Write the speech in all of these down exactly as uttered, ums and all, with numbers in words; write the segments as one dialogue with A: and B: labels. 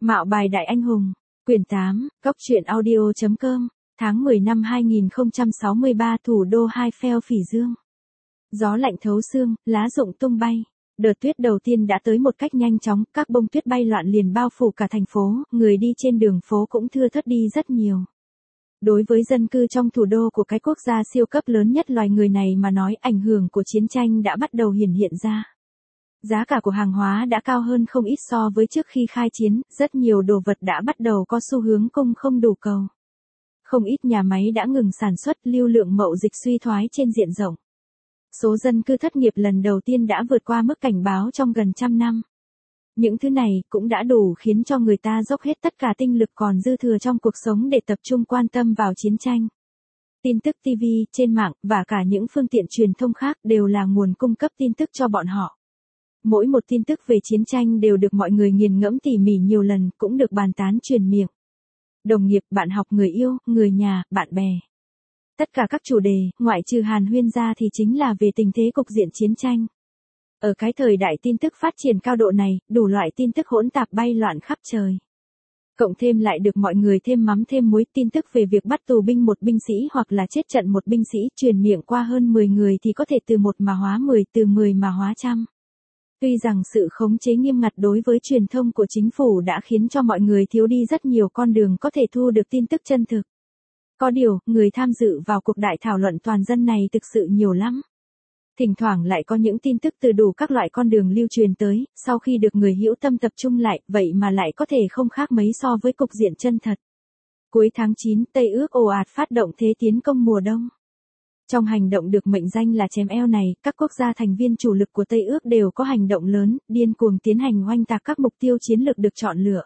A: Mạo bài đại anh hùng, quyển tám, góc truyện audio.com, tháng mười năm hai nghìn không trăm sáu mươi ba, thủ đô Hai Pheo Phỉ Dương. Gió lạnh thấu xương, lá rụng tung bay. Đợt tuyết đầu tiên đã tới một cách nhanh chóng, các bông tuyết bay loạn liền bao phủ cả thành phố, người đi trên đường phố cũng thưa thớt đi rất nhiều. Đối với dân cư trong thủ đô của cái quốc gia siêu cấp lớn nhất loài người này mà nói, ảnh hưởng của chiến tranh đã bắt đầu hiển hiện ra. Giá cả của hàng hóa đã cao hơn không ít so với trước khi khai chiến, rất nhiều đồ vật đã bắt đầu có xu hướng cung không đủ cầu. Không ít nhà máy đã ngừng sản xuất, lưu lượng mậu dịch suy thoái trên diện rộng. Số dân cư thất nghiệp lần đầu tiên đã vượt qua mức cảnh báo trong gần trăm năm. Những thứ này cũng đã đủ khiến cho người ta dốc hết tất cả tinh lực còn dư thừa trong cuộc sống để tập trung quan tâm vào chiến tranh. Tin tức ti vi, trên mạng và cả những phương tiện truyền thông khác đều là nguồn cung cấp tin tức cho bọn họ. Mỗi một tin tức về chiến tranh đều được mọi người nghiền ngẫm tỉ mỉ nhiều lần, cũng được bàn tán truyền miệng. Đồng nghiệp, bạn học, người yêu, người nhà, bạn bè. Tất cả các chủ đề, ngoại trừ hàn huyên ra thì chính là về tình thế cục diện chiến tranh. Ở cái thời đại tin tức phát triển cao độ này, đủ loại tin tức hỗn tạp bay loạn khắp trời. Cộng thêm lại được mọi người thêm mắm thêm muối, tin tức về việc bắt tù binh một binh sĩ hoặc là chết trận một binh sĩ truyền miệng qua hơn mười người thì có thể từ một mà hóa mười, từ mười mà hóa trăm. Tuy rằng sự khống chế nghiêm ngặt đối với truyền thông của chính phủ đã khiến cho mọi người thiếu đi rất nhiều con đường có thể thu được tin tức chân thực. Có điều, người tham dự vào cuộc đại thảo luận toàn dân này thực sự nhiều lắm. Thỉnh thoảng lại có những tin tức từ đủ các loại con đường lưu truyền tới, sau khi được người hữu tâm tập trung lại, vậy mà lại có thể không khác mấy so với cục diện chân thật. Cuối tháng chín, Tây Ước ồ ạt phát động thế tiến công mùa đông. Trong hành động được mệnh danh là chém eo này, các quốc gia thành viên chủ lực của Tây Ước đều có hành động lớn, điên cuồng tiến hành oanh tạc các mục tiêu chiến lược được chọn lựa.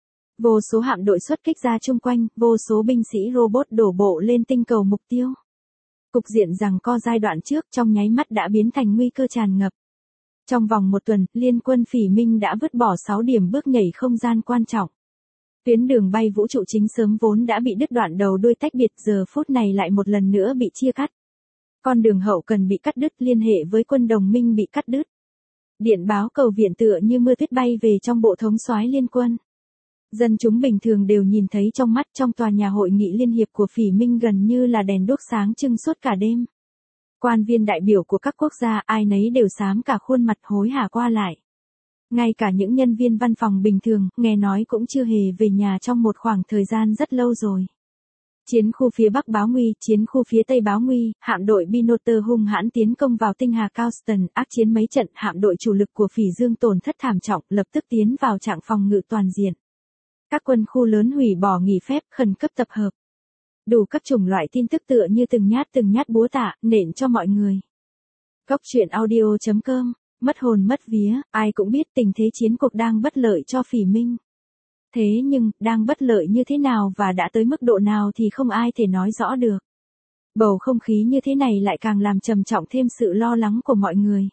A: Vô số hạm đội xuất kích ra chung quanh, vô số binh sĩ robot đổ bộ lên tinh cầu mục tiêu. Cục diện giằng co giai đoạn trước trong nháy mắt đã biến thành nguy cơ tràn ngập. Trong vòng một tuần, Liên quân Phỉ Minh đã vứt bỏ sáu điểm bước nhảy không gian quan trọng. Tuyến đường bay vũ trụ chính sớm vốn đã bị đứt đoạn đầu đuôi tách biệt, giờ phút này lại một lần nữa bị chia cắt. Con đường hậu cần bị cắt đứt, liên hệ với quân đồng minh bị cắt đứt. Điện báo cầu viện tựa như mưa tuyết bay về trong bộ thống soái liên quân. Dân chúng bình thường đều nhìn thấy trong mắt, trong tòa nhà hội nghị liên hiệp của Phỉ Minh gần như là đèn đuốc sáng trưng suốt cả đêm. Quan viên đại biểu của các quốc gia ai nấy đều xám cả khuôn mặt hối hả qua lại. Ngay cả những nhân viên văn phòng bình thường, nghe nói cũng chưa hề về nhà trong một khoảng thời gian rất lâu rồi. Chiến khu phía Bắc báo nguy, chiến khu phía Tây báo nguy, hạm đội Binotter hung hãn tiến công vào tinh hà Causton, ác chiến mấy trận, hạm đội chủ lực của Phỉ Dương tổn thất thảm trọng, lập tức tiến vào trạng phòng ngự toàn diện. Các quân khu lớn hủy bỏ nghỉ phép, khẩn cấp tập hợp. Đủ các chủng loại tin tức tựa như từng nhát từng nhát búa tạ, nện cho mọi người. Góc truyện audio.com, mất hồn mất vía, ai cũng biết tình thế chiến cuộc đang bất lợi cho Phỉ Minh. Thế nhưng, đang bất lợi như thế nào và đã tới mức độ nào thì không ai thể nói rõ được. Bầu không khí như thế này lại càng làm trầm trọng thêm sự lo lắng của mọi người.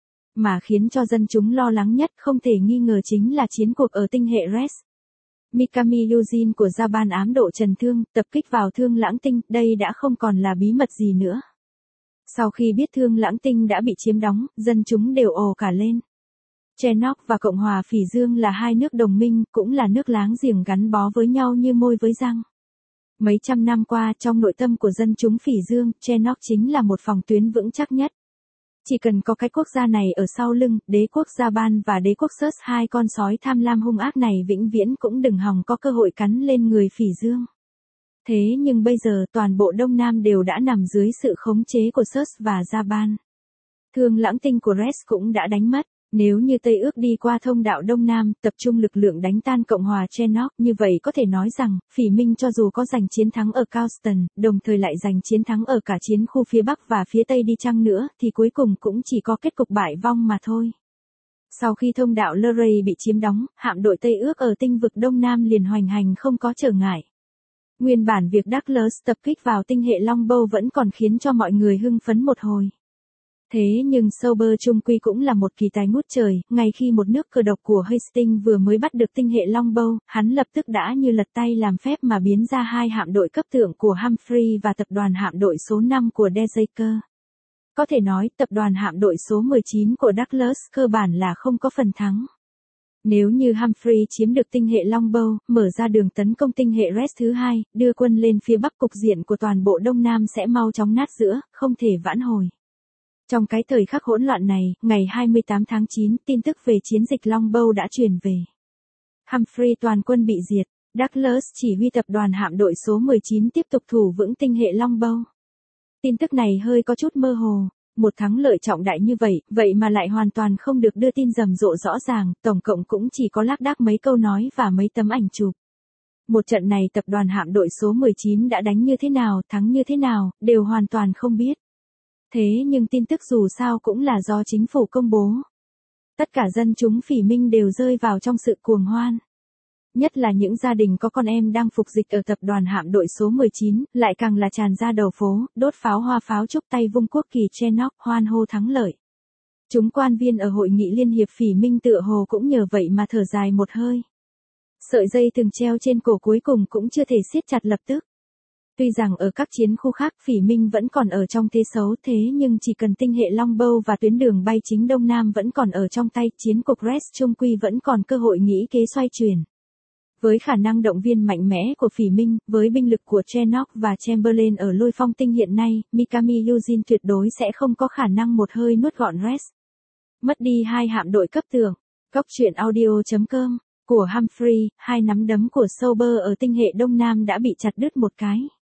A: Mà khiến cho dân chúng lo lắng nhất không thể nghi ngờ chính là chiến cuộc ở tinh hệ Res. Mikami Yujin của Japan ám độ trần thương, tập kích vào Thương Lãng Tinh, đây đã không còn là bí mật gì nữa. Sau khi biết Thương Lãng Tinh đã bị chiếm đóng, dân chúng đều ồ cả lên. Chernobyl và Cộng hòa Phỉ Dương là hai nước đồng minh, cũng là nước láng giềng gắn bó với nhau như môi với răng. Mấy trăm năm qua, trong nội tâm của dân chúng Phỉ Dương, Chernobyl chính là một phòng tuyến vững chắc nhất. Chỉ cần có cái quốc gia này ở sau lưng, đế quốc Japan và đế quốc Seoul, hai con sói tham lam hung ác này vĩnh viễn cũng đừng hòng có cơ hội cắn lên người Phỉ Dương. Thế nhưng bây giờ toàn bộ Đông Nam đều đã nằm dưới sự khống chế của Seoul và Japan. Thương Lãng Tinh của Res cũng đã đánh mất. Nếu như Tây Ước đi qua thông đạo Đông Nam, tập trung lực lượng đánh tan Cộng hòa Chernobyl, như vậy có thể nói rằng, Phỉ Minh cho dù có giành chiến thắng ở Causton, đồng thời lại giành chiến thắng ở cả chiến khu phía Bắc và phía Tây đi chăng nữa, thì cuối cùng cũng chỉ có kết cục bại vong mà thôi. Sau khi thông đạo Luray bị chiếm đóng, hạm đội Tây Ước ở tinh vực Đông Nam liền hoành hành không có trở ngại. Nguyên bản việc Douglas tập kích vào tinh hệ Longbow vẫn còn khiến cho mọi người hưng phấn một hồi. Thế nhưng Sauber trung quy cũng là một kỳ tài ngút trời, ngay khi một nước cờ độc của Hastings vừa mới bắt được tinh hệ Longbow, hắn lập tức đã như lật tay làm phép mà biến ra hai hạm đội cấp thượng của Humphrey và tập đoàn hạm đội số năm của De Jager. Có thể nói, tập đoàn hạm đội số mười chín của Douglas cơ bản là không có phần thắng. Nếu như Humphrey chiếm được tinh hệ Longbow, mở ra đường tấn công tinh hệ Res thứ hai, đưa quân lên phía bắc, cục diện của toàn bộ Đông Nam sẽ mau chóng nát giữa, không thể vãn hồi. Trong cái thời khắc hỗn loạn này, ngày hai mươi tám tháng chín, tin tức về chiến dịch Longbow đã truyền về. Humphrey toàn quân bị diệt, Douglas chỉ huy tập đoàn hạm đội số mười chín tiếp tục thủ vững tinh hệ Longbow. Tin tức này hơi có chút mơ hồ. Một thắng lợi trọng đại như vậy, vậy mà lại hoàn toàn không được đưa tin rầm rộ rõ ràng, tổng cộng cũng chỉ có lác đác mấy câu nói và mấy tấm ảnh chụp. Một trận này tập đoàn hạm đội số mười chín đã đánh như thế nào, thắng như thế nào, đều hoàn toàn không biết. Thế nhưng tin tức dù sao cũng là do chính phủ công bố. Tất cả dân chúng Phỉ Minh đều rơi vào trong sự cuồng hoan. Nhất là những gia đình có con em đang phục dịch ở tập đoàn hạm đội số mười chín, lại càng là tràn ra đầu phố, đốt pháo hoa pháo chúc tay vung quốc kỳ Chenock, hoan hô thắng lợi. Chúng quan viên ở hội nghị liên hiệp Phỉ Minh tựa hồ cũng nhờ vậy mà thở dài một hơi. Sợi dây từng treo trên cổ cuối cùng cũng chưa thể siết chặt lập tức. Tuy rằng ở các chiến khu khác Phỉ Minh vẫn còn ở trong thế xấu, thế nhưng chỉ cần tinh hệ Longbow và tuyến đường bay chính Đông Nam vẫn còn ở trong tay, chiến cục Res trung quy vẫn còn cơ hội nghĩ kế xoay chuyển. Với khả năng động viên mạnh mẽ của Phỉ Minh, với binh lực của Chenock và Chamberlain ở Lôi Phong Tinh hiện nay, Mikami Eugene tuyệt đối sẽ không có khả năng một hơi nuốt gọn Res. Mất đi hai hạm đội cấp tường. Cốc truyện audio chấm com của Humphrey, hai nắm đấm của Sober ở tinh hệ Đông Nam đã bị chặt đứt một cái.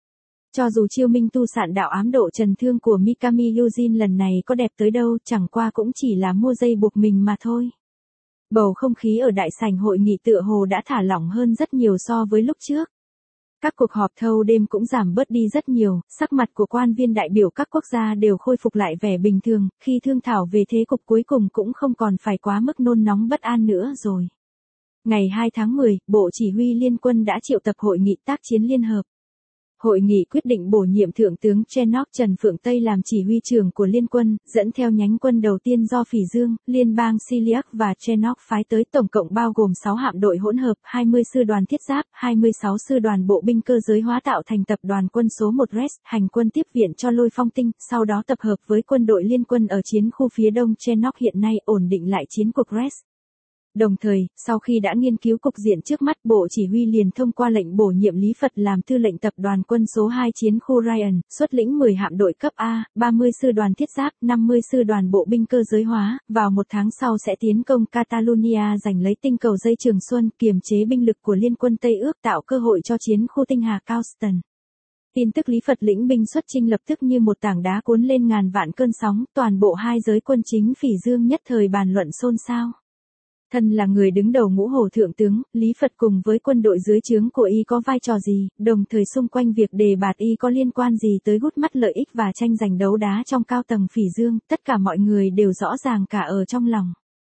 A: Cho dù chiêu minh tu sạn đạo ám độ trần thương của Mikami Eugene lần này có đẹp tới đâu, chẳng qua cũng chỉ là mua dây buộc mình mà thôi. Bầu không khí ở đại sảnh hội nghị tựa hồ đã thả lỏng hơn rất nhiều so với lúc trước. Các cuộc họp thâu đêm cũng giảm bớt đi rất nhiều, sắc mặt của quan viên đại biểu các quốc gia đều khôi phục lại vẻ bình thường, khi thương thảo về thế cục cuối cùng cũng không còn phải quá mức nôn nóng bất an nữa rồi. Ngày hai tháng mười, Bộ Chỉ huy Liên quân đã triệu tập hội nghị tác chiến liên hợp. Hội nghị quyết định bổ nhiệm Thượng tướng Chenock Trần Phượng Tây làm chỉ huy trưởng của Liên quân, dẫn theo nhánh quân đầu tiên do Phỉ Dương, Liên bang Siliac và Chenock phái tới, tổng cộng bao gồm sáu hạm đội hỗn hợp, hai mươi sư đoàn thiết giáp, hai mươi sáu sư đoàn bộ binh cơ giới hóa tạo thành tập đoàn quân số một Res, hành quân tiếp viện cho Lôi Phong Tinh, sau đó tập hợp với quân đội Liên quân ở chiến khu phía đông Chenock hiện nay, ổn định lại chiến cuộc Res. Đồng thời, sau khi đã nghiên cứu cục diện trước mắt, Bộ Chỉ huy liền thông qua lệnh bổ nhiệm Lý Phật làm tư lệnh tập đoàn quân số hai chiến khu Ryan, xuất lĩnh mười hạm đội cấp A, ba mươi sư đoàn thiết giáp, năm mươi sư đoàn bộ binh cơ giới hóa, vào một tháng sau sẽ tiến công Catalonia giành lấy tinh cầu dây Trường Xuân, kiềm chế binh lực của Liên quân Tây ước, tạo cơ hội cho chiến khu tinh hà Causton. Tin tức Lý Phật lĩnh binh xuất chinh lập tức như một tảng đá cuốn lên ngàn vạn cơn sóng, toàn bộ hai giới quân chính Phỉ Dương nhất thời bàn luận xôn xao. Thân là người đứng đầu ngũ hổ thượng tướng, Lý Phật cùng với quân đội dưới trướng của y có vai trò gì, đồng thời xung quanh việc đề bạt y có liên quan gì tới gút mắt lợi ích và tranh giành đấu đá trong cao tầng Phỉ Dương, tất cả mọi người đều rõ ràng cả ở trong lòng.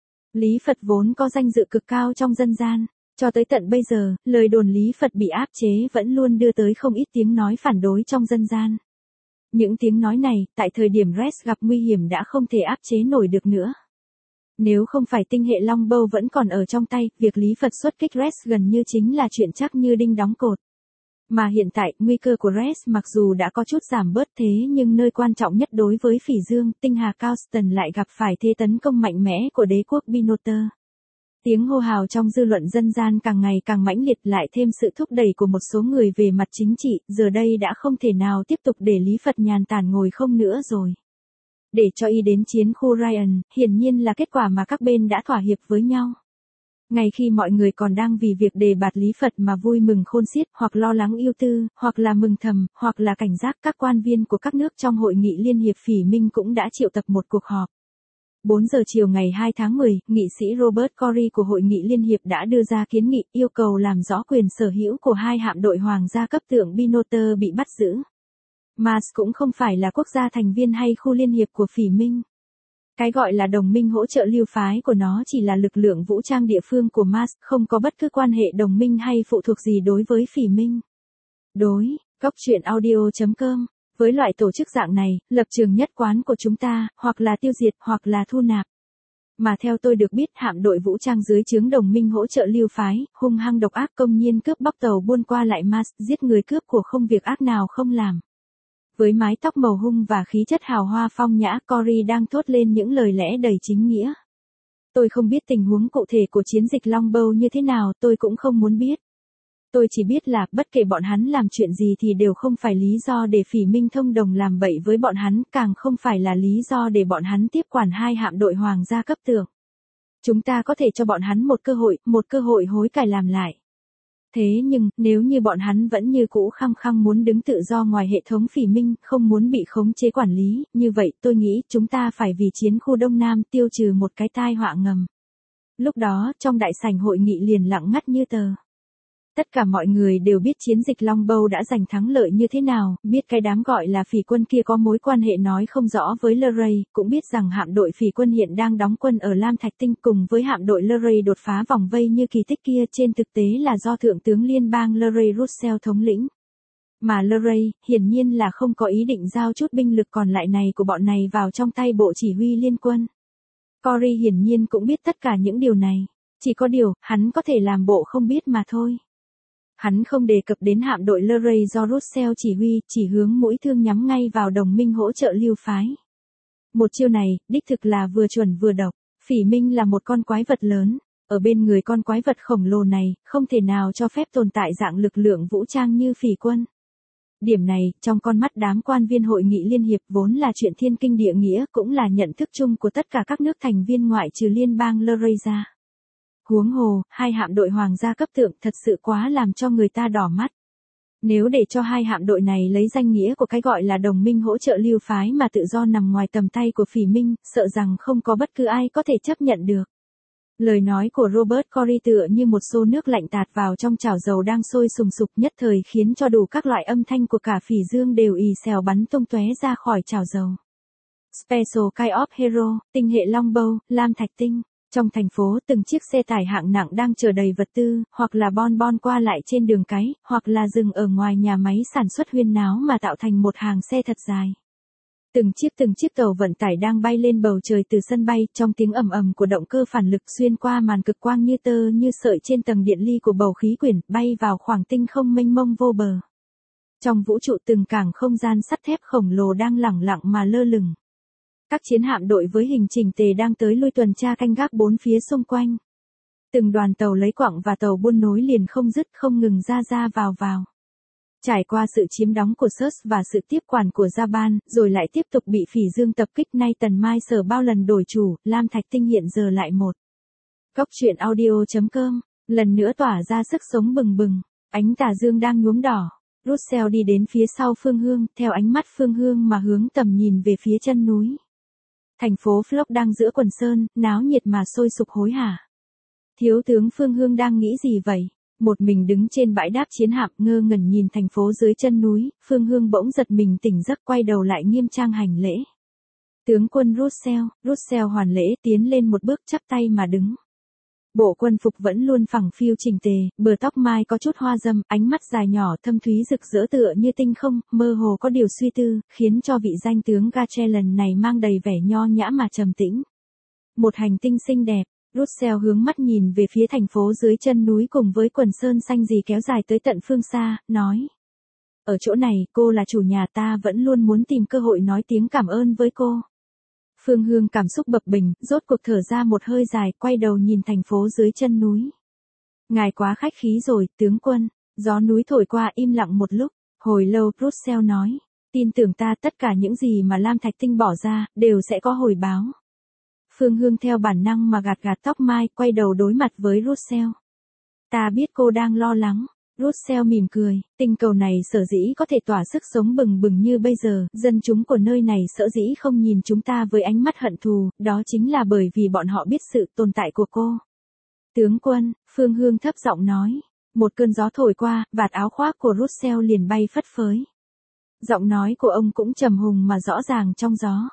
A: Lý Phật vốn có danh dự cực cao trong dân gian, cho tới tận bây giờ, lời đồn Lý Phật bị áp chế vẫn luôn đưa tới không ít tiếng nói phản đối trong dân gian. Những tiếng nói này, tại thời điểm Res gặp nguy hiểm đã không thể áp chế nổi được nữa. Nếu không phải tinh hệ Longbow vẫn còn ở trong tay, việc Lý Phật xuất kích Res gần như chính là chuyện chắc như đinh đóng cột. Mà hiện tại, nguy cơ của Res mặc dù đã có chút giảm bớt, thế nhưng nơi quan trọng nhất đối với Phỉ Dương, tinh hà Causton lại gặp phải thế tấn công mạnh mẽ của đế quốc Binoter. Tiếng hô hào trong dư luận dân gian càng ngày càng mãnh liệt, lại thêm sự thúc đẩy của một số người về mặt chính trị, giờ đây đã không thể nào tiếp tục để Lý Phật nhàn tản ngồi không nữa rồi. Để cho y đến chiến khu Ryan, hiển nhiên là kết quả mà các bên đã thỏa hiệp với nhau. Ngay khi mọi người còn đang vì việc đề bạt Lý Phật mà vui mừng khôn xiết, hoặc lo lắng ưu tư, hoặc là mừng thầm, hoặc là cảnh giác, các quan viên của các nước trong hội nghị Liên hiệp Phỉ Minh cũng đã triệu tập một cuộc họp. bốn giờ chiều ngày hai tháng mười, nghị sĩ Robert Corey của hội nghị Liên hiệp đã đưa ra kiến nghị, yêu cầu làm rõ quyền sở hữu của hai hạm đội hoàng gia cấp tượng Binoter bị bắt giữ. Mars cũng không phải là quốc gia thành viên hay khu liên hiệp của Phỉ Minh. Cái gọi là đồng minh hỗ trợ lưu phái của nó chỉ là lực lượng vũ trang địa phương của Mars, không có bất cứ quan hệ đồng minh hay phụ thuộc gì đối với Phỉ Minh. Đối, Cốc truyện audio chấm com, với loại tổ chức dạng này, lập trường nhất quán của chúng ta, hoặc là tiêu diệt, hoặc là thu nạp. Mà theo tôi được biết, hạm đội vũ trang dưới trướng đồng minh hỗ trợ lưu phái, hung hăng độc ác công nhiên cướp bóc tàu buôn qua lại Mars, giết người cướp của không việc ác nào không làm. Với mái tóc màu hung và khí chất hào hoa phong nhã, Corey đang thốt lên những lời lẽ đầy chính nghĩa. Tôi không biết tình huống cụ thể của chiến dịch Longbow như thế nào, tôi cũng không muốn biết. Tôi chỉ biết là, bất kể bọn hắn làm chuyện gì thì đều không phải lý do để Phỉ Minh thông đồng làm bậy với bọn hắn, càng không phải là lý do để bọn hắn tiếp quản hai hạm đội hoàng gia cấp tưởng. Chúng ta có thể cho bọn hắn một cơ hội, một cơ hội hối cải làm lại. Thế nhưng, nếu như bọn hắn vẫn như cũ khăng khăng muốn đứng tự do ngoài hệ thống Phỉ Minh, không muốn bị khống chế quản lý, như vậy tôi nghĩ chúng ta phải vì chiến khu Đông Nam tiêu trừ một cái tai họa ngầm. Lúc đó, trong đại sảnh hội nghị liền lặng ngắt như tờ. Tất cả mọi người đều biết chiến dịch Longbow đã giành thắng lợi như thế nào, biết cái đám gọi là phỉ quân kia có mối quan hệ nói không rõ với Luray, cũng biết rằng hạm đội phỉ quân hiện đang đóng quân ở Lam Thạch Tinh cùng với hạm đội Luray đột phá vòng vây như kỳ tích kia trên thực tế là do Thượng tướng Liên bang Luray Russell thống lĩnh. Mà Luray, hiển nhiên là không có ý định giao chút binh lực còn lại này của bọn này vào trong tay bộ chỉ huy liên quân. Cory hiển nhiên cũng biết tất cả những điều này, chỉ có điều, hắn có thể làm bộ không biết mà thôi. Hắn không đề cập đến hạm đội Luray do Russell chỉ huy, chỉ hướng mũi thương nhắm ngay vào đồng minh hỗ trợ lưu phái. Một chiêu này, đích thực là vừa chuẩn vừa độc. Phỉ Minh là một con quái vật lớn, ở bên người con quái vật khổng lồ này, không thể nào cho phép tồn tại dạng lực lượng vũ trang như phỉ quân. Điểm này, trong con mắt đám quan viên hội nghị liên hiệp vốn là chuyện thiên kinh địa nghĩa, cũng là nhận thức chung của tất cả các nước thành viên ngoại trừ liên bang Luray ra. Huống hồ, hai hạm đội hoàng gia cấp thượng thật sự quá làm cho người ta đỏ mắt. Nếu để cho hai hạm đội này lấy danh nghĩa của cái gọi là đồng minh hỗ trợ lưu phái mà tự do nằm ngoài tầm tay của Phỉ Minh, sợ rằng không có bất cứ ai có thể chấp nhận được. Lời nói của Robert Cory tựa như một xô nước lạnh tạt vào trong chảo dầu đang sôi sùng sục, nhất thời khiến cho đủ các loại âm thanh của cả Phỉ Dương đều ì xèo bắn tung tóe ra khỏi chảo dầu. Special Kind of Hero, tinh hệ Longbow, Lam Thạch Tinh. Trong thành phố, từng chiếc xe tải hạng nặng đang chở đầy vật tư, hoặc là bon bon qua lại trên đường cái, hoặc là dừng ở ngoài nhà máy sản xuất huyên náo mà tạo thành một hàng xe thật dài. Từng chiếc từng chiếc tàu vận tải đang bay lên bầu trời từ sân bay, trong tiếng ầm ầm của động cơ phản lực xuyên qua màn cực quang như tơ như sợi trên tầng điện ly của bầu khí quyển, bay vào khoảng tinh không mênh mông vô bờ. Trong vũ trụ từng cảng không gian sắt thép khổng lồ đang lẳng lặng mà lơ lửng. Các chiến hạm đội với hình chỉnh tề đang tới lui tuần tra canh gác bốn phía xung quanh. Từng đoàn tàu lấy quặng và tàu buôn nối liền không dứt không ngừng ra ra vào vào. Trải qua sự chiếm đóng của Surs và sự tiếp quản của Japan, rồi lại tiếp tục bị Phỉ Dương tập kích, nay Tần Mai Sở bao lần đổi chủ, Lam Thạch Tinh hiện giờ lại một. Góc truyện audio chấm com, lần nữa tỏa ra sức sống bừng bừng, ánh tà dương đang nhuốm đỏ. Russell đi đến phía sau Phương Hương, theo ánh mắt Phương Hương mà hướng tầm nhìn về phía chân núi. Thành phố Flock đang giữa quần sơn, náo nhiệt mà sôi sục hối hả. Thiếu tướng Phương Hương đang nghĩ gì vậy? Một mình đứng trên bãi đáp chiến hạm ngơ ngẩn nhìn thành phố dưới chân núi, Phương Hương bỗng giật mình tỉnh giấc quay đầu lại nghiêm trang hành lễ. Tướng quân Russell, Russell hoàn lễ tiến lên một bước chắp tay mà đứng. Bộ quân phục vẫn luôn phẳng phiu chỉnh tề, bờ tóc mai có chút hoa râm, ánh mắt dài nhỏ thâm thúy rực rỡ tựa như tinh không, mơ hồ có điều suy tư, khiến cho vị danh tướng Gatchelen này mang đầy vẻ nho nhã mà trầm tĩnh. Một hành tinh xinh đẹp, Russell hướng mắt nhìn về phía thành phố dưới chân núi cùng với quần sơn xanh gì kéo dài tới tận phương xa, nói. Ở chỗ này, cô là chủ nhà, ta vẫn luôn muốn tìm cơ hội nói tiếng cảm ơn với cô. Phương Hương cảm xúc bập bềnh, rốt cuộc thở ra một hơi dài, quay đầu nhìn thành phố dưới chân núi. Ngài quá khách khí rồi, tướng quân. Gió núi thổi qua im lặng một lúc, hồi lâu Russell nói. Tin tưởng ta, tất cả những gì mà Lam Thạch Tinh bỏ ra, đều sẽ có hồi báo. Phương Hương theo bản năng mà gạt gạt tóc mai, quay đầu đối mặt với Russell. Ta biết cô đang lo lắng. Russell mỉm cười, tinh cầu này sở dĩ có thể tỏa sức sống bừng bừng như bây giờ, dân chúng của nơi này sở dĩ không nhìn chúng ta với ánh mắt hận thù, đó chính là bởi vì bọn họ biết sự tồn tại của cô. Tướng quân, Phương Hương thấp giọng nói, một cơn gió thổi qua, vạt áo khoác của Russell liền bay phất phới. Giọng nói của ông cũng trầm hùng mà rõ ràng trong gió.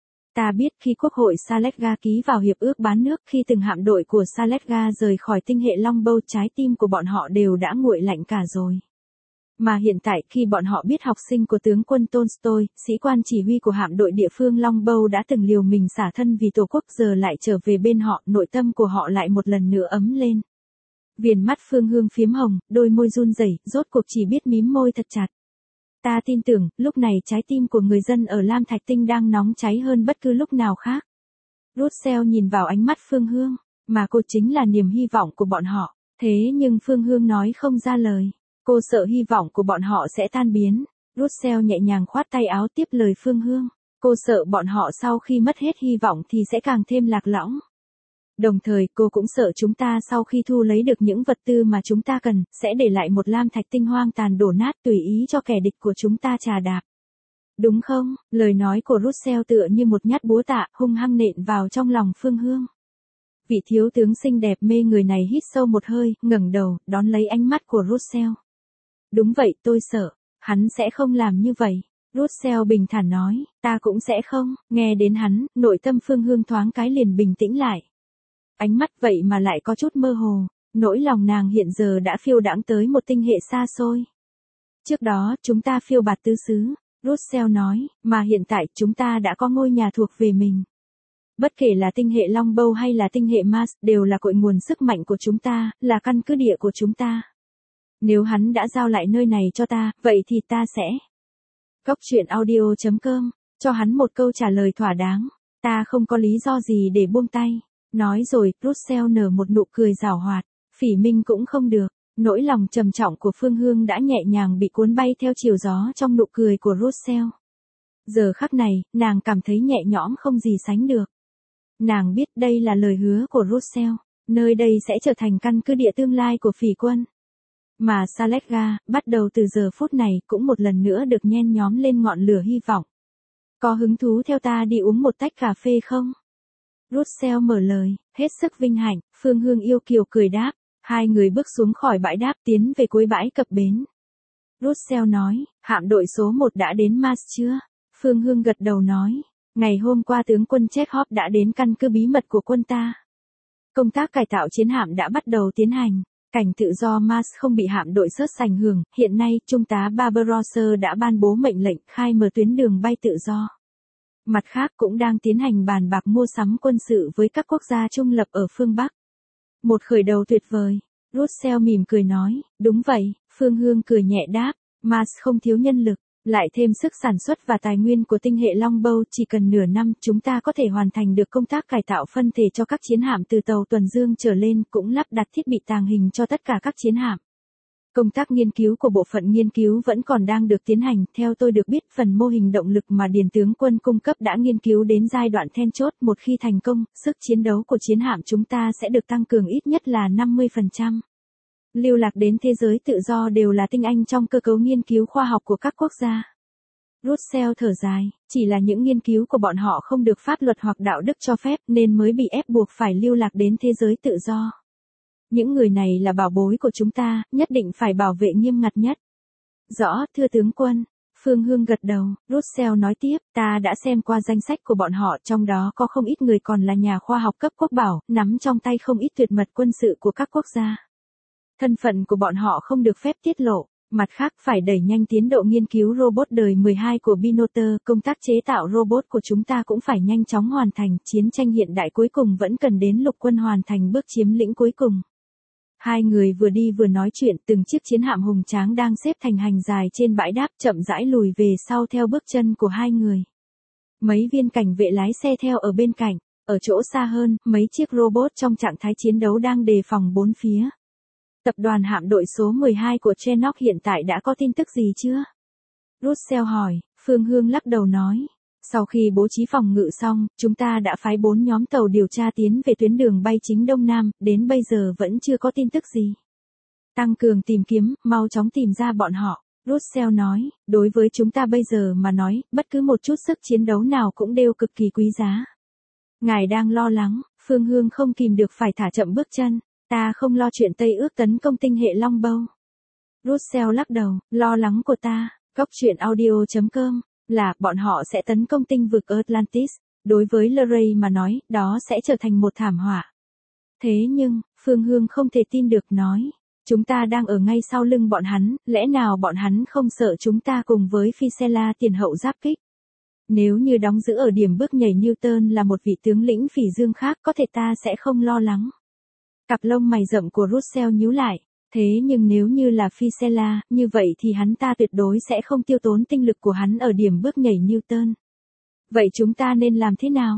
A: Ta biết khi Quốc hội Saletga ký vào hiệp ước bán nước, khi từng hạm đội của Saletga rời khỏi tinh hệ Longbow, trái tim của bọn họ đều đã nguội lạnh cả rồi. Mà hiện tại khi bọn họ biết học sinh của tướng quân Tolstoy, sĩ quan chỉ huy của hạm đội địa phương Longbow đã từng liều mình xả thân vì tổ quốc giờ lại trở về bên họ, nội tâm của họ lại một lần nữa ấm lên. Viền mắt Phương Hương phiếm hồng, đôi môi run rẩy, rốt cuộc chỉ biết mím môi thật chặt. Ta tin tưởng, lúc này trái tim của người dân ở Lam Thạch Tinh đang nóng cháy hơn bất cứ lúc nào khác. Russell nhìn vào ánh mắt Phương Hương, mà cô chính là niềm hy vọng của bọn họ. Thế nhưng Phương Hương nói không ra lời. Cô sợ hy vọng của bọn họ sẽ tan biến. Russell nhẹ nhàng khoát tay áo tiếp lời Phương Hương. Cô sợ bọn họ sau khi mất hết hy vọng thì sẽ càng thêm lạc lõng. Đồng thời cô cũng sợ chúng ta sau khi thu lấy được những vật tư mà chúng ta cần, sẽ để lại một lam thạch tinh hoang tàn đổ nát tùy ý cho kẻ địch của chúng ta trà đạp. Đúng không? Lời nói của Russell tựa như một nhát búa tạ hung hăng nện vào trong lòng Phương Hương. Vị thiếu tướng xinh đẹp mê người này hít sâu một hơi, ngẩng đầu, đón lấy ánh mắt của Russell. Đúng vậy, tôi sợ. Hắn sẽ không làm như vậy. Russell bình thản nói, ta cũng sẽ không. Nghe đến hắn, nội tâm Phương Hương thoáng cái liền bình tĩnh lại. Ánh mắt vậy mà lại có chút mơ hồ. Nỗi lòng nàng hiện giờ đã phiêu đãng tới một tinh hệ xa xôi. Trước đó, chúng ta phiêu bạt tứ xứ. Russell nói, mà hiện tại chúng ta đã có ngôi nhà thuộc về mình. Bất kể là tinh hệ Longbow hay là tinh hệ Mars, đều là cội nguồn sức mạnh của chúng ta, là căn cứ địa của chúng ta. Nếu hắn đã giao lại nơi này cho ta, vậy thì ta sẽ... Góc truyện audio chấm com, cho hắn một câu trả lời thỏa đáng. Ta không có lý do gì để buông tay. Nói rồi, Russell nở một nụ cười giảo hoạt. Phỉ Minh cũng không được. Nỗi lòng trầm trọng của Phương Hương đã nhẹ nhàng bị cuốn bay theo chiều gió trong nụ cười của Russell. Giờ khắc này, nàng cảm thấy nhẹ nhõm không gì sánh được. Nàng biết đây là lời hứa của Russell. Nơi đây sẽ trở thành căn cứ địa tương lai của phỉ quân. Mà Saletga, bắt đầu từ giờ phút này, cũng một lần nữa được nhen nhóm lên ngọn lửa hy vọng. Có hứng thú theo ta đi uống một tách cà phê không? Russell mở lời, hết sức vinh hạnh. Phương Hương yêu kiều cười đáp. Hai người bước xuống khỏi bãi đáp tiến về cuối bãi cập bến. Russell nói, hạm đội số một đã đến Mars chưa? Phương Hương gật đầu nói, ngày hôm qua tướng quân Chekhov đã đến căn cứ bí mật của quân ta. Công tác cải tạo chiến hạm đã bắt đầu tiến hành. Cảnh tự do Mars không bị hạm đội Search ảnh hưởng. Hiện nay, Trung tá Barbarossa đã ban bố mệnh lệnh khai mở tuyến đường bay tự do. Mặt khác cũng đang tiến hành bàn bạc mua sắm quân sự với các quốc gia trung lập ở phương Bắc. Một khởi đầu tuyệt vời. Russell mỉm cười nói, đúng vậy. Phương Hương cười nhẹ đáp, Mars không thiếu nhân lực, lại thêm sức sản xuất và tài nguyên của tinh hệ Longbow, chỉ cần nửa năm chúng ta có thể hoàn thành được công tác cải tạo phân thể cho các chiến hạm từ tàu tuần dương trở lên, cũng lắp đặt thiết bị tàng hình cho tất cả các chiến hạm. Công tác nghiên cứu của bộ phận nghiên cứu vẫn còn đang được tiến hành. Theo tôi được biết, phần mô hình động lực mà Điền tướng quân cung cấp đã nghiên cứu đến giai đoạn then chốt. Một khi thành công, sức chiến đấu của chiến hạm chúng ta sẽ được tăng cường ít nhất là năm mươi phần trăm. Lưu lạc đến thế giới tự do đều là tinh anh trong cơ cấu nghiên cứu khoa học của các quốc gia. Russell thở dài, chỉ là những nghiên cứu của bọn họ không được pháp luật hoặc đạo đức cho phép nên mới bị ép buộc phải lưu lạc đến thế giới tự do. Những người này là bảo bối của chúng ta, nhất định phải bảo vệ nghiêm ngặt nhất. Rõ, thưa tướng quân. Phương Hương gật đầu. Russell nói tiếp, ta đã xem qua danh sách của bọn họ, trong đó có không ít người còn là nhà khoa học cấp quốc bảo, nắm trong tay không ít tuyệt mật quân sự của các quốc gia. Thân phận của bọn họ không được phép tiết lộ. Mặt khác phải đẩy nhanh tiến độ nghiên cứu robot đời mười hai của Binotter, công tác chế tạo robot của chúng ta cũng phải nhanh chóng hoàn thành, chiến tranh hiện đại cuối cùng vẫn cần đến lục quân hoàn thành bước chiếm lĩnh cuối cùng. Hai người vừa đi vừa nói chuyện, từng chiếc chiến hạm hùng tráng đang xếp thành hành dài trên bãi đáp chậm rãi lùi về sau theo bước chân của hai người. Mấy viên cảnh vệ lái xe theo ở bên cạnh, ở chỗ xa hơn, mấy chiếc robot trong trạng thái chiến đấu đang đề phòng bốn phía. Tập đoàn hạm đội số mười hai của Chenock hiện tại đã có tin tức gì chưa? Russell hỏi. Phương Hương lắc đầu nói. Sau khi bố trí phòng ngự xong, chúng ta đã phái bốn nhóm tàu điều tra tiến về tuyến đường bay chính Đông Nam, đến bây giờ vẫn chưa có tin tức gì. Tăng cường tìm kiếm, mau chóng tìm ra bọn họ. Russell nói, đối với chúng ta bây giờ mà nói, bất cứ một chút sức chiến đấu nào cũng đều cực kỳ quý giá. Ngài đang lo lắng, Phương Hương không kìm được phải thả chậm bước chân. Ta không lo chuyện Tây ước tấn công tinh hệ Longbow. Russell lắc đầu, lo lắng của ta, góc truyện audio chấm com, là bọn họ sẽ tấn công tinh vực Atlantis. Đối với Luray mà nói, đó sẽ trở thành một thảm họa. Thế nhưng, Phương Hương không thể tin được nói, chúng ta đang ở ngay sau lưng bọn hắn, lẽ nào bọn hắn không sợ chúng ta cùng với Phisela tiền hậu giáp kích? Nếu như đóng giữ ở điểm bước nhảy Newton là một vị tướng lĩnh phỉ dương khác, có thể ta sẽ không lo lắng. Cặp lông mày rậm của Russell nhíu lại, thế nhưng nếu như là Phisela, như vậy thì hắn ta tuyệt đối sẽ không tiêu tốn tinh lực của hắn ở điểm bước nhảy Newton. Vậy chúng ta nên làm thế nào?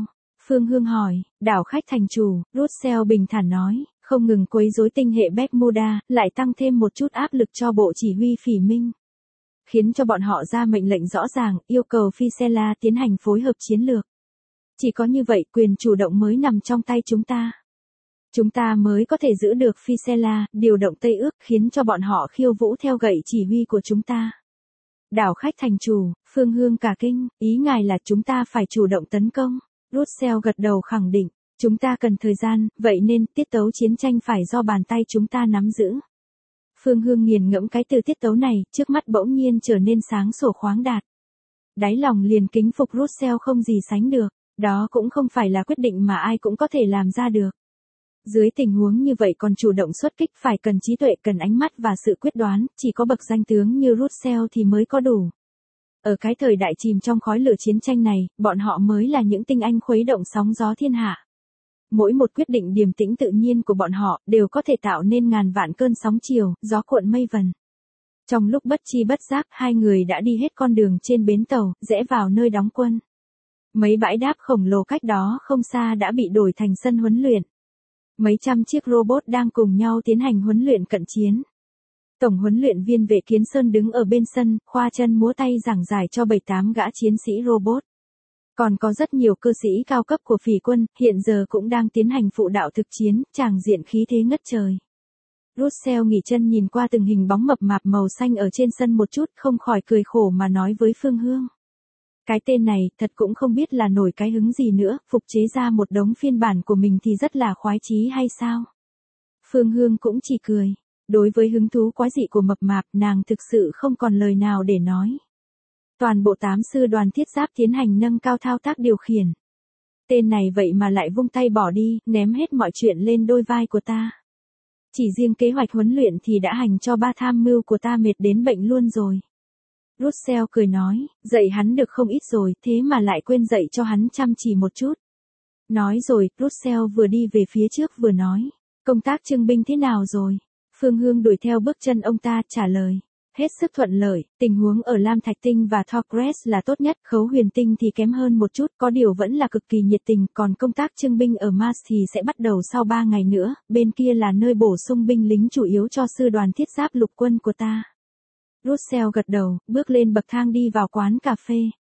A: Phương Hương hỏi, đảo khách thành chủ, Russell bình thản nói, không ngừng quấy rối tinh hệ Bermuda, lại tăng thêm một chút áp lực cho bộ chỉ huy phỉ minh. Khiến cho bọn họ ra mệnh lệnh rõ ràng, yêu cầu Phisela tiến hành phối hợp chiến lược. Chỉ có như vậy quyền chủ động mới nằm trong tay chúng ta. Chúng ta mới có thể giữ được Phisela, điều động Tây ước khiến cho bọn họ khiêu vũ theo gậy chỉ huy của chúng ta. Đảo khách thành chủ, Phương Hương cả kinh, ý ngài là chúng ta phải chủ động tấn công. Russell gật đầu khẳng định, chúng ta cần thời gian, vậy nên tiết tấu chiến tranh phải do bàn tay chúng ta nắm giữ. Phương Hương nghiền ngẫm cái từ tiết tấu này, trước mắt bỗng nhiên trở nên sáng sủa khoáng đạt. Đáy lòng liền kính phục Russell không gì sánh được, đó cũng không phải là quyết định mà ai cũng có thể làm ra được. Dưới tình huống như vậy còn chủ động xuất kích phải cần trí tuệ, cần ánh mắt và sự quyết đoán, chỉ có bậc danh tướng như Russell thì mới có đủ. Ở cái thời đại chìm trong khói lửa chiến tranh này, bọn họ mới là những tinh anh khuấy động sóng gió thiên hạ. Mỗi một quyết định điềm tĩnh tự nhiên của bọn họ đều có thể tạo nên ngàn vạn cơn sóng chiều, gió cuộn mây vần. Trong lúc bất chi bất giác, hai người đã đi hết con đường trên bến tàu, rẽ vào nơi đóng quân. Mấy bãi đáp khổng lồ cách đó không xa đã bị đổi thành sân huấn luyện. Mấy trăm chiếc robot đang cùng nhau tiến hành huấn luyện cận chiến. Tổng huấn luyện viên Vệ Kiến Sơn đứng ở bên sân, khoa chân múa tay giảng giải cho bảy tám gã chiến sĩ robot. Còn có rất nhiều cơ sĩ cao cấp của phỉ quân, hiện giờ cũng đang tiến hành phụ đạo thực chiến, tràng diện khí thế ngất trời. Russell nghỉ chân nhìn qua từng hình bóng mập mạp màu xanh ở trên sân một chút, không khỏi cười khổ mà nói với Phương Hương. Cái tên này, thật cũng không biết là nổi cái hứng gì nữa, phục chế ra một đống phiên bản của mình thì rất là khoái chí hay sao? Phương Hương cũng chỉ cười. Đối với hứng thú quái dị của mập mạp, nàng thực sự không còn lời nào để nói. Toàn bộ tám sư đoàn thiết giáp tiến hành nâng cao thao tác điều khiển. Tên này vậy mà lại vung tay bỏ đi, ném hết mọi chuyện lên đôi vai của ta. Chỉ riêng kế hoạch huấn luyện thì đã hành cho ba tham mưu của ta mệt đến bệnh luôn rồi. Russell cười nói, dạy hắn được không ít rồi, thế mà lại quên dạy cho hắn chăm chỉ một chút. Nói rồi, Russell vừa đi về phía trước vừa nói, công tác trưng binh thế nào rồi? Phương Hương đuổi theo bước chân ông ta, trả lời. Hết sức thuận lợi, tình huống ở Lam Thạch Tinh và Thorcres là tốt nhất, Khấu Huyền Tinh thì kém hơn một chút, có điều vẫn là cực kỳ nhiệt tình, còn công tác trưng binh ở Mars thì sẽ bắt đầu sau ba ngày nữa, bên kia là nơi bổ sung binh lính chủ yếu cho sư đoàn thiết giáp lục quân của ta. Russell gật đầu, bước lên bậc thang đi vào quán cà phê.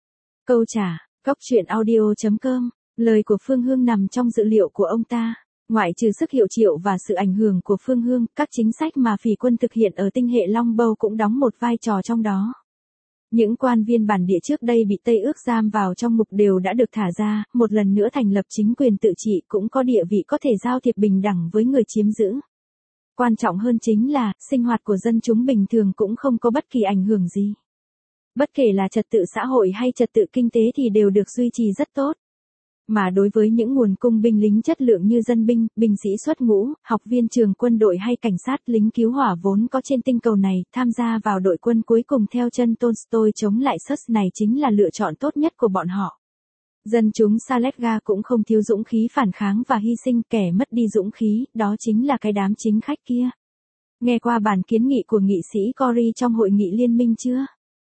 A: Câu trả, góc truyện audio chấm com, lời của Phương Hương nằm trong dữ liệu của ông ta. Ngoại trừ sức hiệu triệu và sự ảnh hưởng của Phương Hương, các chính sách mà phỉ quân thực hiện ở tinh hệ Long Bâu cũng đóng một vai trò trong đó. Những quan viên bản địa trước đây bị Tây ước giam vào trong ngục đều đã được thả ra, một lần nữa thành lập chính quyền tự trị, cũng có địa vị có thể giao thiệp bình đẳng với người chiếm giữ. Quan trọng hơn chính là, sinh hoạt của dân chúng bình thường cũng không có bất kỳ ảnh hưởng gì. Bất kể là trật tự xã hội hay trật tự kinh tế thì đều được duy trì rất tốt. Mà đối với những nguồn cung binh lính chất lượng như dân binh, binh sĩ xuất ngũ, học viên trường quân đội hay cảnh sát, lính cứu hỏa vốn có trên tinh cầu này, tham gia vào đội quân cuối cùng theo chân Tolstoy chống lại Sus này chính là lựa chọn tốt nhất của bọn họ. Dân chúng Saletga cũng không thiếu dũng khí phản kháng và hy sinh, kẻ mất đi dũng khí, đó chính là cái đám chính khách kia. Nghe qua bản kiến nghị của nghị sĩ Cory trong hội nghị liên minh chưa?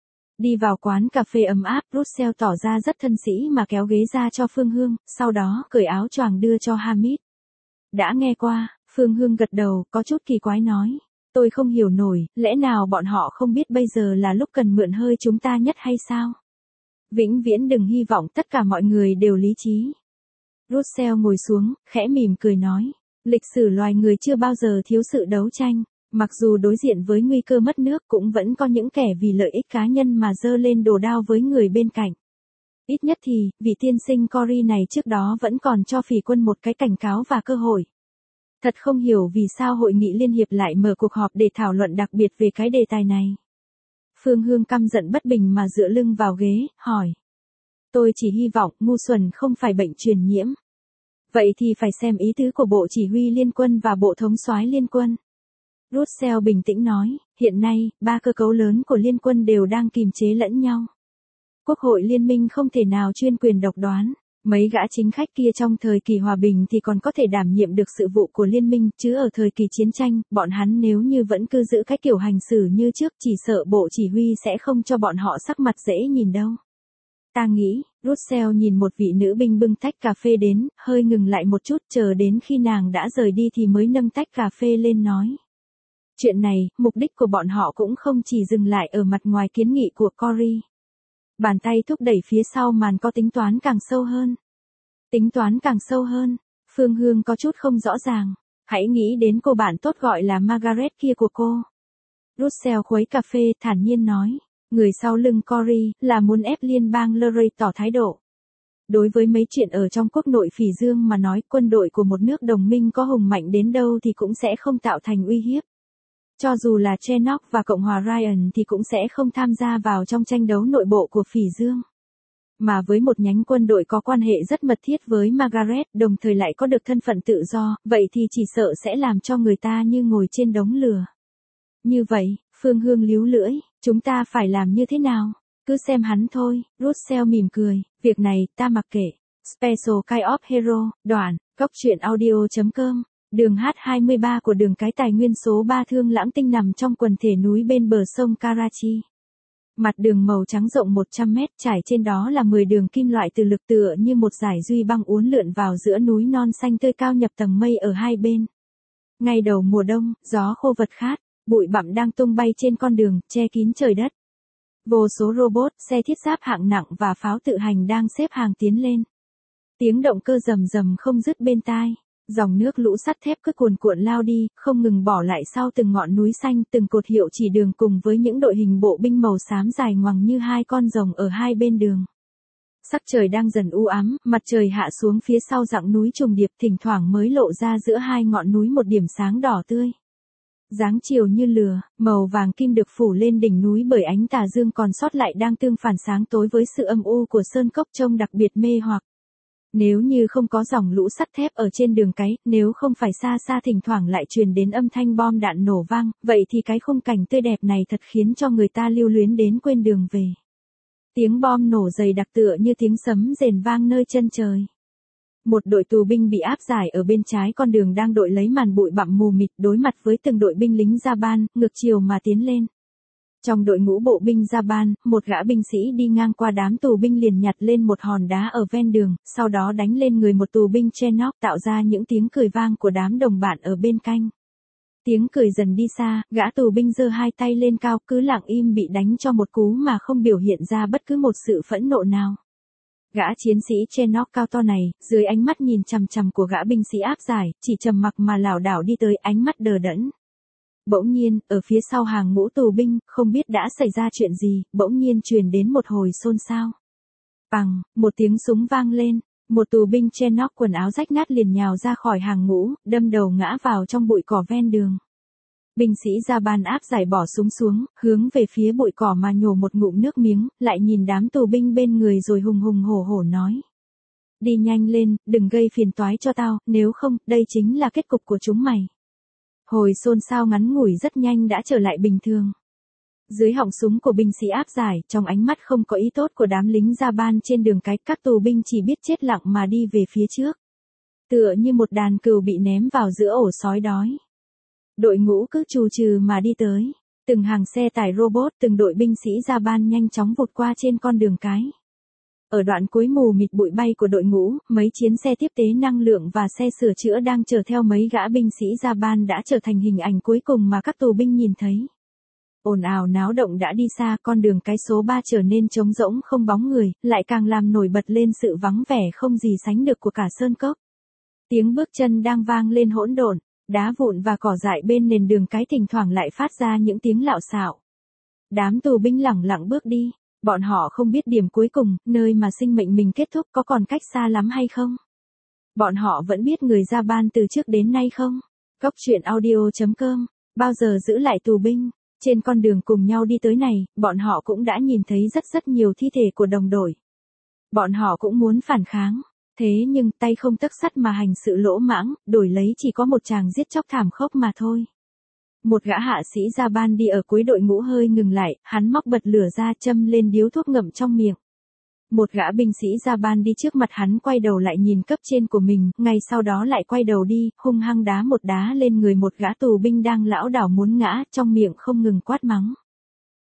A: Đi vào quán cà phê ấm áp, Russell tỏ ra rất thân sĩ mà kéo ghế ra cho Phương Hương, sau đó cởi áo choàng đưa cho Hamid. Đã nghe qua, Phương Hương gật đầu, có chút kỳ quái nói. Tôi không hiểu nổi, lẽ nào bọn họ không biết bây giờ là lúc cần mượn hơi chúng ta nhất hay sao? Vĩnh viễn đừng hy vọng tất cả mọi người đều lý trí. Russell ngồi xuống, khẽ mỉm cười nói. Lịch sử loài người chưa bao giờ thiếu sự đấu tranh. Mặc dù đối diện với nguy cơ mất nước cũng vẫn có những kẻ vì lợi ích cá nhân mà giơ lên đồ đao với người bên cạnh. Ít nhất thì, vị tiên sinh Cory này trước đó vẫn còn cho phỉ quân một cái cảnh cáo và cơ hội. Thật không hiểu vì sao hội nghị liên hiệp lại mở cuộc họp để thảo luận đặc biệt về cái đề tài này. Phương Hương căm giận bất bình mà dựa lưng vào ghế, hỏi. Tôi chỉ hy vọng ngu xuẩn không phải bệnh truyền nhiễm. Vậy thì phải xem ý tứ của Bộ Chỉ huy Liên quân và Bộ Thống soái Liên quân. Russell bình tĩnh nói, hiện nay, ba cơ cấu lớn của liên quân đều đang kìm chế lẫn nhau. Quốc hội liên minh không thể nào chuyên quyền độc đoán, mấy gã chính khách kia trong thời kỳ hòa bình thì còn có thể đảm nhiệm được sự vụ của liên minh, chứ ở thời kỳ chiến tranh, bọn hắn nếu như vẫn cứ giữ cái kiểu hành xử như trước chỉ sợ bộ chỉ huy sẽ không cho bọn họ sắc mặt dễ nhìn đâu. Ta nghĩ, Russell nhìn một vị nữ binh bưng tách cà phê đến, hơi ngừng lại một chút, chờ đến khi nàng đã rời đi thì mới nâng tách cà phê lên nói. Chuyện này, mục đích của bọn họ cũng không chỉ dừng lại ở mặt ngoài kiến nghị của Cory. Bàn tay thúc đẩy phía sau màn có tính toán càng sâu hơn. Tính toán càng sâu hơn, Phương Hương có chút không rõ ràng. Hãy nghĩ đến cô bạn tốt gọi là Margaret kia của cô. Russell khuấy cà phê thản nhiên nói. Người sau lưng Cory là muốn ép liên bang Luray tỏ thái độ. Đối với mấy chuyện ở trong quốc nội Phỉ Dương mà nói, quân đội của một nước đồng minh có hùng mạnh đến đâu thì cũng sẽ không tạo thành uy hiếp. Cho dù là Chernock và Cộng hòa Ryan thì cũng sẽ không tham gia vào trong tranh đấu nội bộ của Phỉ Dương. Mà với một nhánh quân đội có quan hệ rất mật thiết với Margaret, đồng thời lại có được thân phận tự do, vậy thì chỉ sợ sẽ làm cho người ta như ngồi trên đống lửa. Như vậy, Phương Hương líu lưỡi, chúng ta phải làm như thế nào? Cứ xem hắn thôi, Russell mỉm cười, việc này, ta mặc kệ. Special Kind of Hero, đoạn, góc truyện audio chấm com. Đường H hai mươi ba của đường cái tài nguyên số ba Thương Lãng Tinh nằm trong quần thể núi bên bờ sông Karachi. Mặt đường màu trắng rộng một trăm mét, trải trên đó là mười đường kim loại từ lực tựa như một dải duy băng uốn lượn vào giữa núi non xanh tươi cao nhập tầng mây ở hai bên. Ngay đầu mùa đông, gió khô vật khát, bụi bặm đang tung bay trên con đường, che kín trời đất. Vô số robot, xe thiết giáp hạng nặng và pháo tự hành đang xếp hàng tiến lên. Tiếng động cơ rầm rầm không dứt bên tai. Dòng nước lũ sắt thép cứ cuồn cuộn lao đi, không ngừng bỏ lại sau từng ngọn núi xanh, từng cột hiệu chỉ đường cùng với những đội hình bộ binh màu xám dài ngoằng như hai con rồng ở hai bên đường. Sắc trời đang dần u ám, mặt trời hạ xuống phía sau dặng núi trùng điệp, thỉnh thoảng mới lộ ra giữa hai ngọn núi một điểm sáng đỏ tươi. Dáng chiều như lửa, màu vàng kim được phủ lên đỉnh núi bởi ánh tà dương còn sót lại đang tương phản sáng tối với sự âm u của sơn cốc trông đặc biệt mê hoặc. Nếu như không có dòng lũ sắt thép ở trên đường cái, nếu không phải xa xa thỉnh thoảng lại truyền đến âm thanh bom đạn nổ vang, vậy thì cái khung cảnh tươi đẹp này thật khiến cho người ta lưu luyến đến quên đường về. Tiếng bom nổ dày đặc tựa như tiếng sấm rền vang nơi chân trời. Một đội tù binh bị áp giải ở bên trái con đường đang đội lấy màn bụi bặm mù mịt đối mặt với từng đội binh lính Japan, ngược chiều mà tiến lên. Trong đội ngũ bộ binh Japan, một gã binh sĩ đi ngang qua đám tù binh liền nhặt lên một hòn đá ở ven đường, sau đó đánh lên người một tù binh Chernock tạo ra những tiếng cười vang của đám đồng bạn ở bên cạnh. Tiếng cười dần đi xa, gã tù binh giơ hai tay lên cao cứ lặng im bị đánh cho một cú mà không biểu hiện ra bất cứ một sự phẫn nộ nào. Gã chiến sĩ Chernock cao to này, dưới ánh mắt nhìn chằm chằm của gã binh sĩ áp giải, chỉ trầm mặc mà lảo đảo đi tới, ánh mắt đờ đẫn. Bỗng nhiên, ở phía sau hàng ngũ tù binh, không biết đã xảy ra chuyện gì, bỗng nhiên truyền đến một hồi xôn xao. Bằng, một tiếng súng vang lên, một tù binh Chernock quần áo rách nát liền nhào ra khỏi hàng ngũ, đâm đầu ngã vào trong bụi cỏ ven đường. Binh sĩ Japan áp giải bỏ súng xuống, hướng về phía bụi cỏ mà nhổ một ngụm nước miếng, lại nhìn đám tù binh bên người rồi hùng hùng hổ hổ nói. Đi nhanh lên, đừng gây phiền toái cho tao, nếu không, đây chính là kết cục của chúng mày. Hồi xôn xao ngắn ngủi rất nhanh đã trở lại bình thường. Dưới họng súng của binh sĩ áp giải, trong ánh mắt không có ý tốt của đám lính Japan trên đường cái, các tù binh chỉ biết chết lặng mà đi về phía trước. Tựa như một đàn cừu bị ném vào giữa ổ sói đói. Đội ngũ cứ trù trừ mà đi tới. Từng hàng xe tải robot, từng đội binh sĩ Japan nhanh chóng vụt qua trên con đường cái. Ở đoạn cuối mù mịt bụi bay của đội ngũ, mấy chiến xe tiếp tế năng lượng và xe sửa chữa đang chở theo mấy gã binh sĩ Japan đã trở thành hình ảnh cuối cùng mà các tù binh nhìn thấy. Ồn ào náo động đã đi xa, con đường cái số ba trở nên trống rỗng không bóng người, lại càng làm nổi bật lên sự vắng vẻ không gì sánh được của cả sơn cốc. Tiếng bước chân đang vang lên hỗn độn, đá vụn và cỏ dại bên nền đường cái thỉnh thoảng lại phát ra những tiếng lạo xạo. Đám tù binh lẳng lặng bước đi. Bọn họ không biết điểm cuối cùng, nơi mà sinh mệnh mình kết thúc có còn cách xa lắm hay không? Bọn họ vẫn biết người Japan từ trước đến nay không? Góc truyện audio chấm com, bao giờ giữ lại tù binh? Trên con đường cùng nhau đi tới này, bọn họ cũng đã nhìn thấy rất rất nhiều thi thể của đồng đội. Bọn họ cũng muốn phản kháng. Thế nhưng tay không tấc sắt mà hành sự lỗ mãng, đổi lấy chỉ có một tràng giết chóc thảm khốc mà thôi. Một gã hạ sĩ Japan đi ở cuối đội ngũ hơi ngừng lại, hắn móc bật lửa ra châm lên điếu thuốc ngậm trong miệng. Một gã binh sĩ Japan đi trước mặt hắn quay đầu lại nhìn cấp trên của mình, ngay sau đó lại quay đầu đi, hung hăng đá một đá lên người một gã tù binh đang lảo đảo muốn ngã, trong miệng không ngừng quát mắng.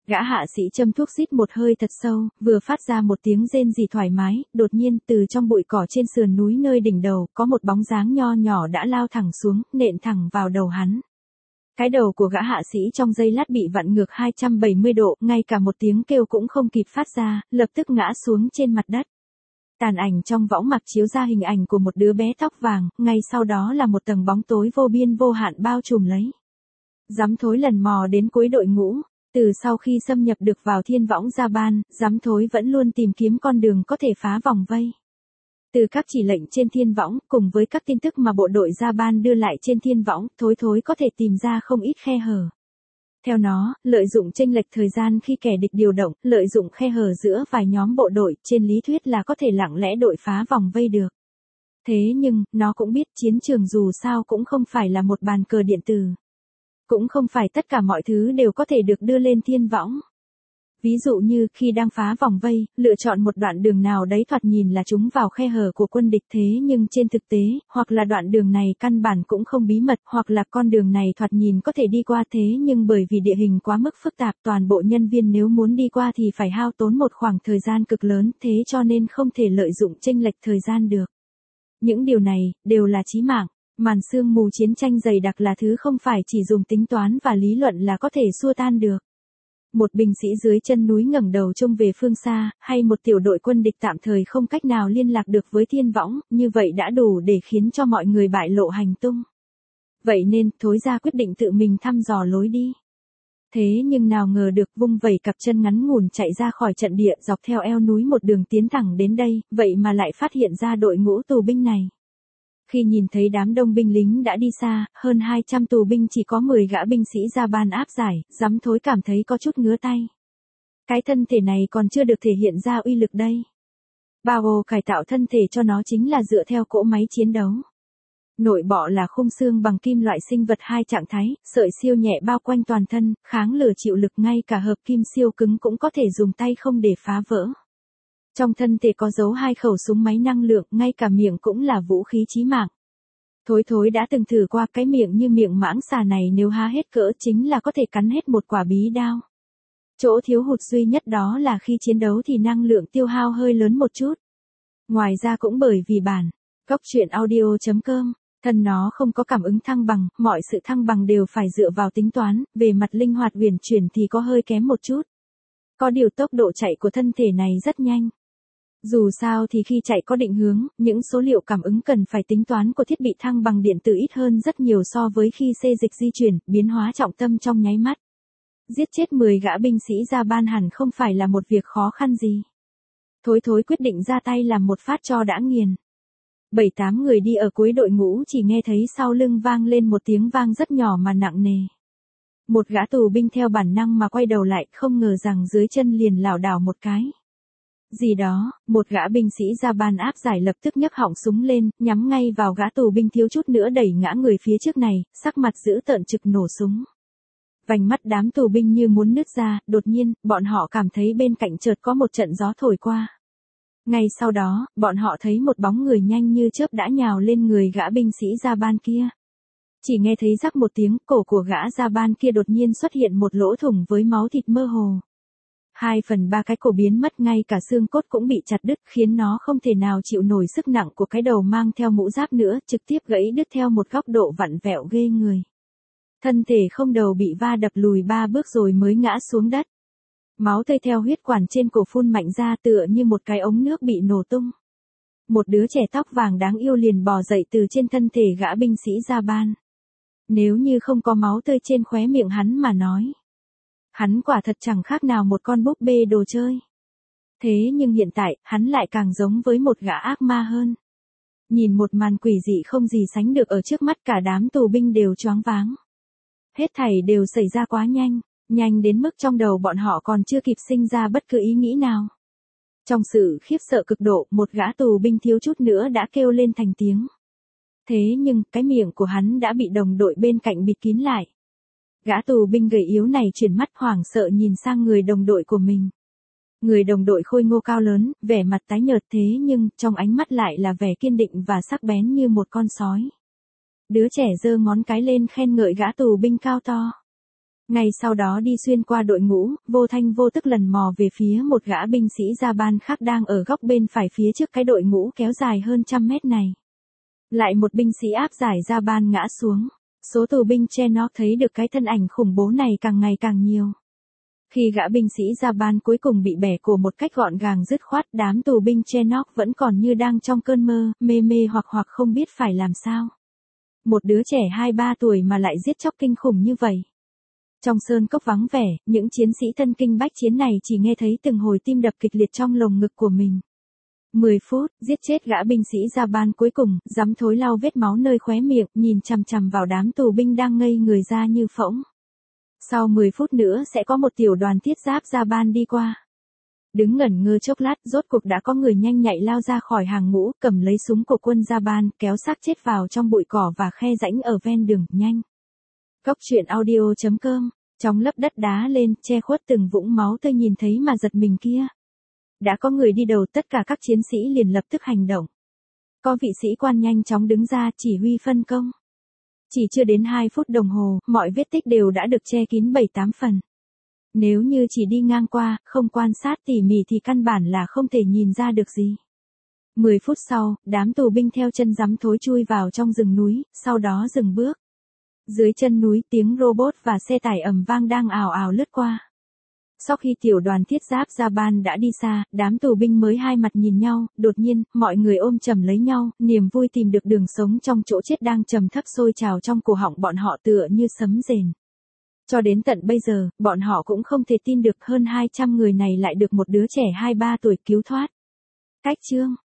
A: Gã hạ sĩ châm thuốc rít một hơi thật sâu, vừa phát ra một tiếng rên rỉ thoải mái, đột nhiên từ trong bụi cỏ trên sườn núi nơi đỉnh đầu, có một bóng dáng nho nhỏ đã lao thẳng xuống, nện thẳng vào đầu hắn. Cái đầu của gã hạ sĩ trong giây lát bị vặn ngược hai trăm bảy mươi độ, ngay cả một tiếng kêu cũng không kịp phát ra, lập tức ngã xuống trên mặt đất. Tàn ảnh trong võng mạc chiếu ra hình ảnh của một đứa bé tóc vàng, ngay sau đó là một tầng bóng tối vô biên vô hạn bao trùm lấy. Giám thối lần mò đến cuối đội ngũ, từ sau khi xâm nhập được vào thiên võng gia ban, giám thối vẫn luôn tìm kiếm con đường có thể phá vòng vây. Từ các chỉ lệnh trên thiên võng, cùng với các tin tức mà bộ đội gia ban đưa lại trên thiên võng, thối thối có thể tìm ra không ít khe hở. Theo nó, lợi dụng chênh lệch thời gian khi kẻ địch điều động, lợi dụng khe hở giữa vài nhóm bộ đội, trên lý thuyết là có thể lặng lẽ đội phá vòng vây được. Thế nhưng, nó cũng biết chiến trường dù sao cũng không phải là một bàn cờ điện tử. Cũng không phải tất cả mọi thứ đều có thể được đưa lên thiên võng. Ví dụ như khi đang phá vòng vây, lựa chọn một đoạn đường nào đấy thoạt nhìn là chúng vào khe hở của quân địch thế nhưng trên thực tế, hoặc là đoạn đường này căn bản cũng không bí mật, hoặc là con đường này thoạt nhìn có thể đi qua thế nhưng bởi vì địa hình quá mức phức tạp toàn bộ nhân viên nếu muốn đi qua thì phải hao tốn một khoảng thời gian cực lớn thế cho nên không thể lợi dụng chênh lệch thời gian được. Những điều này, đều là chí mạng. Màn sương mù chiến tranh dày đặc là thứ không phải chỉ dùng tính toán và lý luận là có thể xua tan được. Một binh sĩ dưới chân núi ngẩng đầu trông về phương xa, hay một tiểu đội quân địch tạm thời không cách nào liên lạc được với thiên võng, như vậy đã đủ để khiến cho mọi người bại lộ hành tung. Vậy nên, thối ra quyết định tự mình thăm dò lối đi. Thế nhưng nào ngờ được vung vẩy cặp chân ngắn ngủn chạy ra khỏi trận địa dọc theo eo núi một đường tiến thẳng đến đây, vậy mà lại phát hiện ra đội ngũ tù binh này. Khi nhìn thấy đám đông binh lính đã đi xa, hơn hai trăm tù binh chỉ có mười gã binh sĩ gia ban áp giải, giám thối cảm thấy có chút ngứa tay. Cái thân thể này còn chưa được thể hiện ra uy lực đây. Bao cải tạo thân thể cho nó chính là dựa theo cỗ máy chiến đấu. Nội bọ là khung xương bằng kim loại sinh vật hai trạng thái, sợi siêu nhẹ bao quanh toàn thân, kháng lửa chịu lực ngay cả hợp kim siêu cứng cũng có thể dùng tay không để phá vỡ. Trong thân thể có giấu hai khẩu súng máy năng lượng, ngay cả miệng cũng là vũ khí chí mạng. Thối thối đã từng thử qua cái miệng như miệng mãng xà này nếu há hết cỡ chính là có thể cắn hết một quả bí đao. Chỗ thiếu hụt duy nhất đó là khi chiến đấu thì năng lượng tiêu hao hơi lớn một chút. Ngoài ra cũng bởi vì bản góc truyện audio chấm com, thân nó không có cảm ứng thăng bằng, mọi sự thăng bằng đều phải dựa vào tính toán, về mặt linh hoạt uyển chuyển thì có hơi kém một chút. Có điều tốc độ chạy của thân thể này rất nhanh. Dù sao thì khi chạy có định hướng, những số liệu cảm ứng cần phải tính toán của thiết bị thăng bằng điện tử ít hơn rất nhiều so với khi xê dịch di chuyển, biến hóa trọng tâm trong nháy mắt. Giết chết mười gã binh sĩ gia ban hẳn không phải là một việc khó khăn gì. Thối thối quyết định ra tay làm một phát cho đã nghiền. Bảy tám người đi ở cuối đội ngũ chỉ nghe thấy sau lưng vang lên một tiếng vang rất nhỏ mà nặng nề. Một gã tù binh theo bản năng mà quay đầu lại, không ngờ rằng dưới chân liền lảo đảo một cái. Gì đó, một gã binh sĩ gia ban áp giải lập tức nhấc họng súng lên, nhắm ngay vào gã tù binh thiếu chút nữa đẩy ngã người phía trước này, sắc mặt dữ tợn trực nổ súng. Vành mắt đám tù binh như muốn nứt ra, đột nhiên, bọn họ cảm thấy bên cạnh chợt có một trận gió thổi qua. Ngay sau đó, bọn họ thấy một bóng người nhanh như chớp đã nhào lên người gã binh sĩ gia ban kia. Chỉ nghe thấy rắc một tiếng, cổ của gã gia ban kia đột nhiên xuất hiện một lỗ thủng với máu thịt mơ hồ. Hai phần ba cái cổ biến mất, ngay cả xương cốt cũng bị chặt đứt khiến nó không thể nào chịu nổi sức nặng của cái đầu mang theo mũ giáp nữa, trực tiếp gãy đứt theo một góc độ vặn vẹo ghê người. Thân thể không đầu bị va đập lùi ba bước rồi mới ngã xuống đất. Máu tươi theo huyết quản trên cổ phun mạnh ra tựa như một cái ống nước bị nổ tung. Một đứa trẻ tóc vàng đáng yêu liền bò dậy từ trên thân thể gã binh sĩ gia ban. Nếu như không có máu tươi trên khóe miệng hắn mà nói. Hắn quả thật chẳng khác nào một con búp bê đồ chơi. Thế nhưng hiện tại, hắn lại càng giống với một gã ác ma hơn. Nhìn một màn quỷ dị không gì sánh được ở trước mắt, cả đám tù binh đều choáng váng. Hết thảy đều xảy ra quá nhanh, nhanh đến mức trong đầu bọn họ còn chưa kịp sinh ra bất cứ ý nghĩ nào. Trong sự khiếp sợ cực độ, một gã tù binh thiếu chút nữa đã kêu lên thành tiếng. Thế nhưng, cái miệng của hắn đã bị đồng đội bên cạnh bịt kín lại. Gã tù binh gầy yếu này chuyển mắt hoảng sợ nhìn sang người đồng đội của mình. Người đồng đội khôi ngô cao lớn, vẻ mặt tái nhợt thế nhưng, trong ánh mắt lại là vẻ kiên định và sắc bén như một con sói. Đứa trẻ giơ ngón cái lên khen ngợi gã tù binh cao to. Ngay sau đó đi xuyên qua đội ngũ, vô thanh vô tức lần mò về phía một gã binh sĩ Jaban khác đang ở góc bên phải phía trước cái đội ngũ kéo dài hơn trăm mét này. Lại một binh sĩ áp giải Jaban ngã xuống. Số tù binh Chernok thấy được cái thân ảnh khủng bố này càng ngày càng nhiều. Khi gã binh sĩ Jaban cuối cùng bị bẻ cổ một cách gọn gàng dứt khoát, đám tù binh Chernok vẫn còn như đang trong cơn mơ, mê mê hoặc hoặc không biết phải làm sao. Một đứa trẻ hai ba tuổi mà lại giết chóc kinh khủng như vậy. Trong sơn cốc vắng vẻ, những chiến sĩ thân kinh bách chiến này chỉ nghe thấy từng hồi tim đập kịch liệt trong lồng ngực của mình. mười phút, giết chết gã binh sĩ Jaban cuối cùng, dám thối lau vết máu nơi khóe miệng, nhìn chằm chằm vào đám tù binh đang ngây người ra như phỗng. Sau mười phút nữa sẽ có một tiểu đoàn thiết giáp Jaban đi qua. Đứng ngẩn ngơ chốc lát, rốt cuộc đã có người nhanh nhạy lao ra khỏi hàng ngũ, cầm lấy súng của quân Jaban, kéo xác chết vào trong bụi cỏ và khe rãnh ở ven đường, nhanh. Cốc truyện audio chấm com, chóng lấp đất đá lên, che khuất từng vũng máu tươi nhìn thấy mà giật mình kia. Đã có người đi đầu, tất cả các chiến sĩ liền lập tức hành động. Có vị sĩ quan nhanh chóng đứng ra chỉ huy phân công. Chỉ chưa đến hai phút đồng hồ, mọi vết tích đều đã được che kín bảy tám phần. Nếu như chỉ đi ngang qua, không quan sát tỉ mỉ thì căn bản là không thể nhìn ra được gì. mười phút sau, đám tù binh theo chân rắm thối chui vào trong rừng núi, sau đó dừng bước. Dưới chân núi, tiếng robot và xe tải ầm vang đang ào ào lướt qua. Sau khi tiểu đoàn thiết giáp Jaban đã đi xa, đám tù binh mới hai mặt nhìn nhau, đột nhiên, mọi người ôm chầm lấy nhau, niềm vui tìm được đường sống trong chỗ chết đang trầm thấp sôi trào trong cổ họng bọn họ tựa như sấm rền. Cho đến tận bây giờ, bọn họ cũng không thể tin được hơn hai trăm người này lại được một đứa trẻ hai ba tuổi cứu thoát. Cách chương